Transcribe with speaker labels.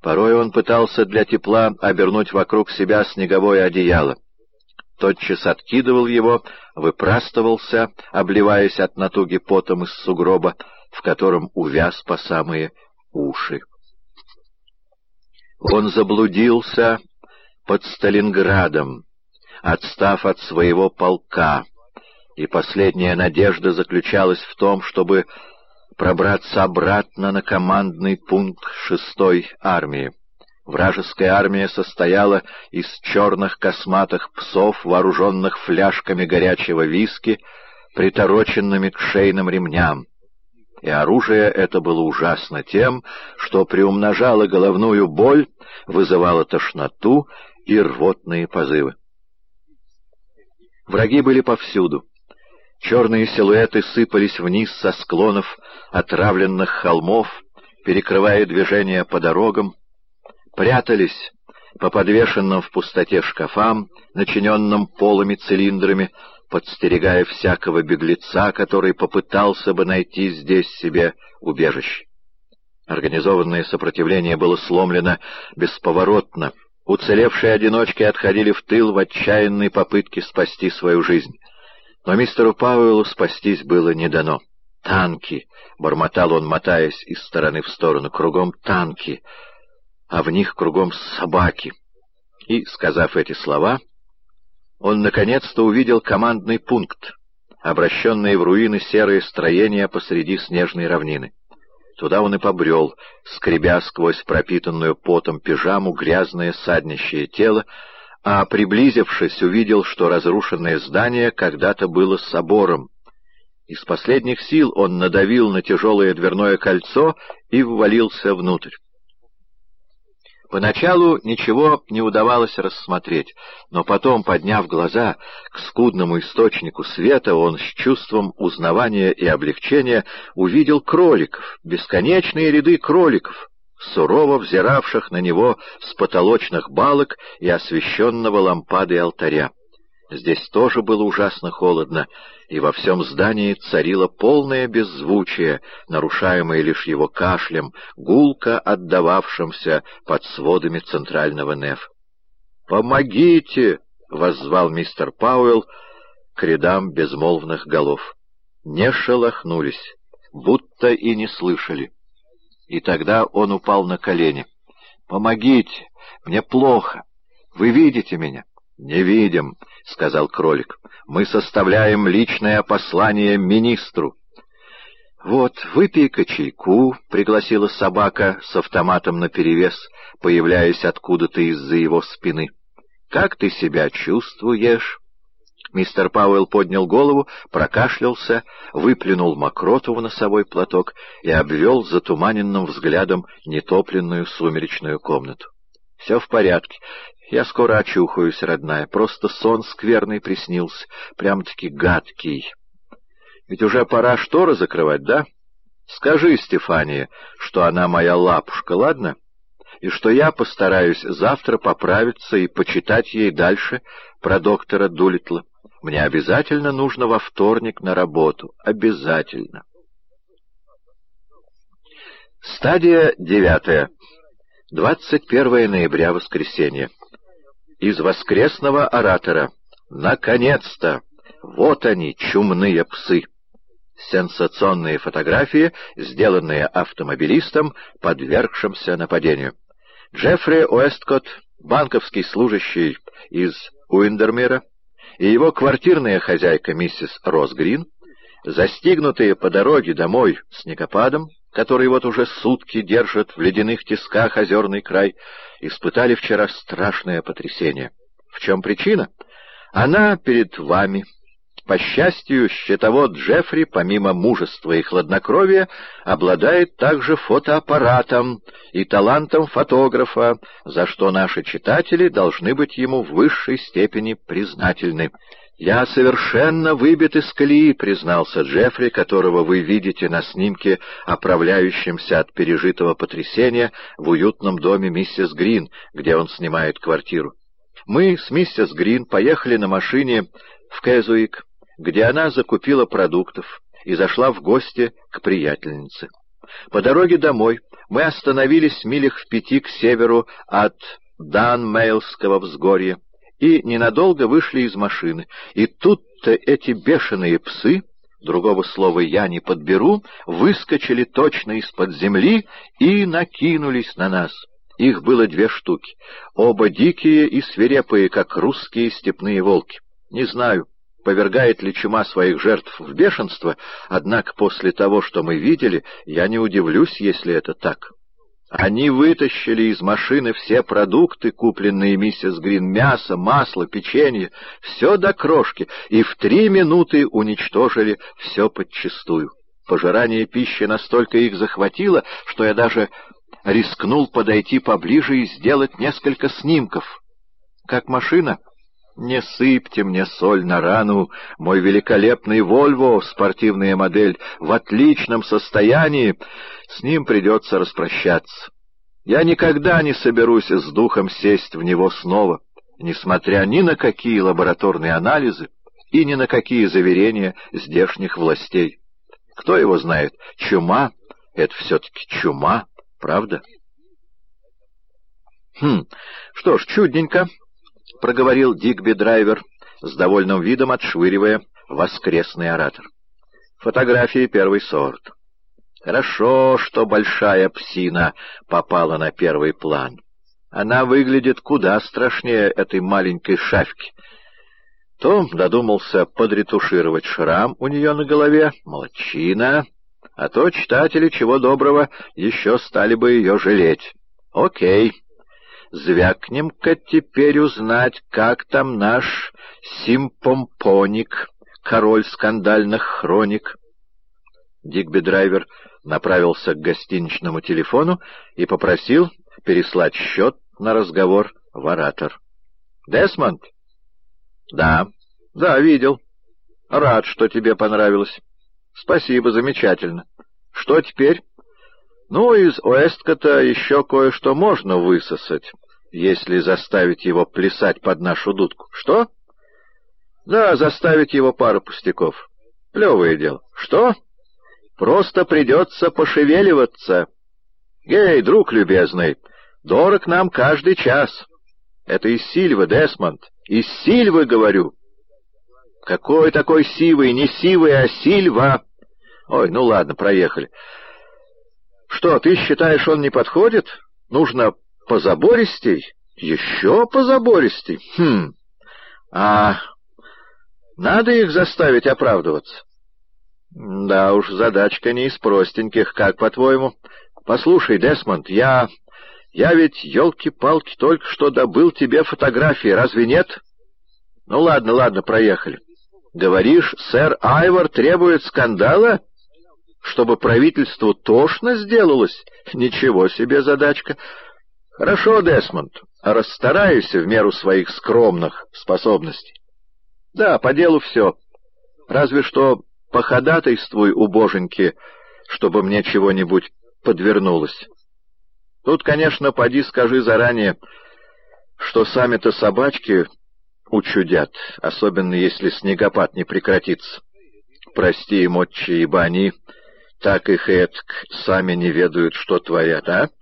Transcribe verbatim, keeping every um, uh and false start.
Speaker 1: Порой он пытался для тепла обернуть вокруг себя снеговое одеяло. Тотчас откидывал его, выпрастывался, обливаясь от натуги потом из сугроба, в котором увяз по самые уши. Он заблудился под Сталинградом, отстав от своего полка, и последняя надежда заключалась в том, чтобы пробраться обратно на командный пункт шестой армии. Вражеская армия состояла из черных косматых псов, вооруженных фляжками горячего виски, притороченными к шейным ремням. И оружие это было ужасно тем, что приумножало головную боль, вызывало тошноту и рвотные позывы. Враги были повсюду. Черные силуэты сыпались вниз со склонов отравленных холмов, перекрывая движение по дорогам, прятались по подвешенным в пустоте шкафам, начиненным полыми цилиндрами, подстерегая всякого беглеца, который попытался бы найти здесь себе убежище. Организованное сопротивление было сломлено бесповоротно. Уцелевшие одиночки отходили в тыл в отчаянной попытке спасти свою жизнь. Но мистеру Пауэллу спастись было не дано. «Танки!» — бормотал он, мотаясь из стороны в сторону. «Кругом танки, а в них кругом собаки». И, сказав эти слова, он наконец-то увидел командный пункт, обращенные в руины серые строения посреди снежной равнины. Туда он и побрел, скребя сквозь пропитанную потом пижаму грязное саднищее тело, а, приблизившись, увидел, что разрушенное здание когда-то было собором. Из последних сил он надавил на тяжелое дверное кольцо и ввалился внутрь. Поначалу ничего не удавалось рассмотреть, но потом, подняв глаза к скудному источнику света, он с чувством узнавания и облегчения увидел кроликов, бесконечные ряды кроликов, сурово взиравших на него с потолочных балок и освещенного лампадой алтаря. Здесь тоже было ужасно холодно, и во всем здании царило полное беззвучие, нарушаемое лишь его кашлем, гулко отдававшимся под сводами центрального нефа. «Помогите!» — воззвал мистер Пауэлл к рядам безмолвных голов. Не шелохнулись, будто и не слышали. И тогда он упал на колени. «Помогите! Мне плохо! Вы видите меня?» «Не видим», — сказал кролик. «Мы составляем личное послание министру». «Вот, выпей-ка чайку», — пригласила собака с автоматом наперевес, появляясь откуда-то из-за его спины. «Как ты себя чувствуешь?» Мистер Пауэлл поднял голову, прокашлялся, выплюнул мокроту в носовой платок и обвел затуманенным взглядом нетопленную сумеречную комнату. «Все в порядке. Я скоро очухаюсь, родная. Просто сон скверный приснился, прям-таки гадкий. Ведь уже пора шторы закрывать, да? Скажи Стефании, что она моя лапушка, ладно? И что я постараюсь завтра поправиться и почитать ей дальше про доктора Дулиттла. Мне обязательно нужно во вторник на работу. Обязательно». Стадия девятая. двадцать первое ноября, воскресенье. Из воскресного оратора. Наконец-то! Вот они, чумные псы! Сенсационные фотографии, сделанные автомобилистом, подвергшимся нападению. Джеффри Уэсткотт, банковский служащий из Уиндермира, и его квартирная хозяйка миссис Росс Грин, застигнутые по дороге домой снегопадом, который вот уже сутки держит в ледяных тисках озерный край, испытали вчера страшное потрясение. В чем причина? Она перед вами. По счастью, счетовод Джеффри, помимо мужества и хладнокровия, обладает также фотоаппаратом и талантом фотографа, за что наши читатели должны быть ему в высшей степени признательны. «Я совершенно выбит из колеи», — признался Джеффри, которого вы видите на снимке, оправляющемся от пережитого потрясения в уютном доме миссис Грин, где он снимает квартиру. «Мы с миссис Грин поехали на машине в Кэзуик, где она закупила продуктов и зашла в гости к приятельнице. По дороге домой мы остановились милях в пяти к северу от Данмейлского взгорья и ненадолго вышли из машины. И тут-то эти бешеные псы, другого слова я не подберу, выскочили точно из-под земли и накинулись на нас. Их было две штуки, оба дикие и свирепые, как русские степные волки. Не знаю, повергает ли чума своих жертв в бешенство, однако после того, что мы видели, я не удивлюсь, если это так. Они вытащили из машины все продукты, купленные миссис Грин, мясо, масло, печенье, все до крошки, и в три минуты уничтожили все подчистую. Пожирание пищи настолько их захватило, что я даже рискнул подойти поближе и сделать несколько снимков. Как машина? Не сыпьте мне соль на рану. Мой великолепный Вольво, спортивная модель, в отличном состоянии. С ним придется распрощаться. Я никогда не соберусь с духом сесть в него снова, несмотря ни на какие лабораторные анализы и ни на какие заверения здешних властей. Кто его знает, чума — это все-таки чума, правда? Хм, что ж, чудненько. — проговорил Дигби-драйвер, с довольным видом отшвыривая воскресный оратор. «Фотографии первый сорт. Хорошо, что большая псина попала на первый план. Она выглядит куда страшнее этой маленькой шавки. Том додумался подретушировать шрам у нее на голове. Молодчина. А то читатели, чего доброго, еще стали бы ее жалеть. Окей. Звякнем-ка теперь узнать, как там наш симпомпоник, король скандальных хроник». Дигби-драйвер направился к гостиничному телефону и попросил переслать счет на разговор в оратор. «Десмонд?» «Да, да, видел. Рад, что тебе понравилось. Спасибо, замечательно. Что теперь?» «Ну, из Уэсткота еще кое-что можно высосать, если заставить его плясать под нашу дудку». «Что?» «Да, заставить его пару пустяков. Плевое дело». «Что?» «Просто придется пошевеливаться. Эй, друг любезный, дорог нам каждый час. Это из Сильвы, Десмонд. Из Сильвы, говорю». «Какой такой Сивый? Не Сивый, а Сильва». «Ой, ну ладно, проехали». «Что, ты считаешь, он не подходит? Нужно позабористей? Еще позабористей? Хм. А надо их заставить оправдываться?» «Да уж, задачка не из простеньких, как по-твоему? Послушай, Десмонд, я... я ведь, елки-палки, только что добыл тебе фотографии, разве нет?» «Ну ладно, ладно, проехали. Говоришь, сэр Айвор требует скандала? Чтобы правительству тошно сделалось? Ничего себе задачка. Хорошо, Десмонд, расстараюсь в меру своих скромных способностей. Да, по делу все. Разве что походатайствуй у боженьки, чтобы мне чего-нибудь подвернулось. Тут, конечно, поди скажи заранее, что сами-то собачки учудят, особенно если снегопад не прекратится. Прости им, отче, ибо они... так их этак сами не ведают, что творят, а?